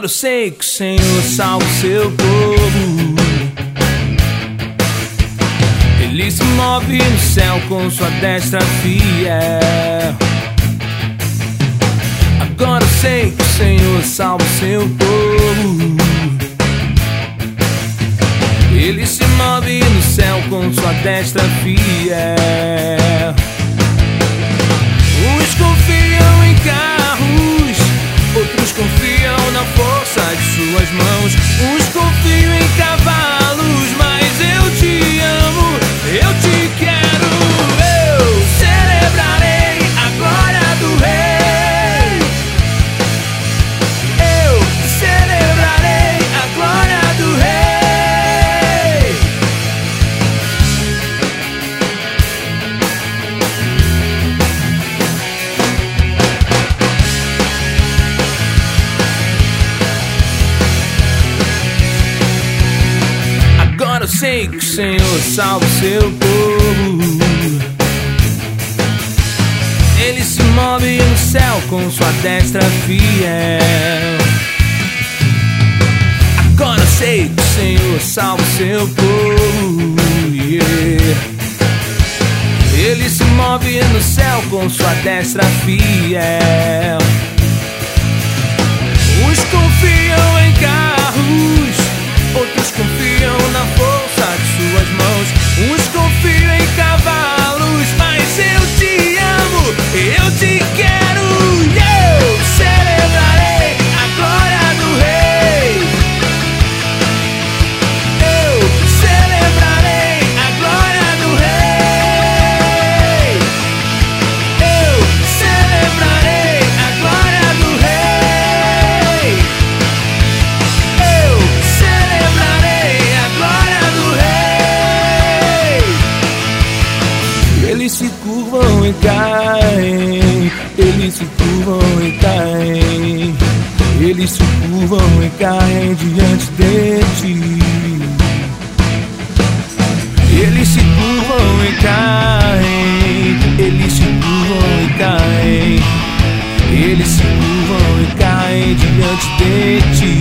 Agora eu sei que o Senhor salva o seu povo. Ele se move no céu com sua destra fiel. Agora eu sei que o Senhor salva o seu povo. Ele se move no céu com sua destra fiel. Uns confiam em carros, outros confiam na força de suas mãos. Uns confiam em cavalos, mas eu te amo, eu te quero. Eu celebrarei a glória do Rei. Eu celebrarei a glória do Rei. Eu sei que o Senhor salva o seu povo. Ele se move no céu com sua destra fiel. Agora eu sei que o Senhor salva o seu povo, yeah. Ele se move no céu com sua destra fiel. Uns confiam em carros, outros confiam na força de suas mãos. Uns confiam em cavalos, mas eu te amo, eu te quero. Eu celebrarei a glória do Rei. Eu celebrarei a glória do Rei. Eu celebrarei a glória do Rei. Eu celebrarei a glória do Rei. Eles se curvam e caem, eles se curvam e caem, eles se curvam e caem diante de ti. Eles se curvam e caem, eles se curvam e caem, eles se curvam e caem diante de ti.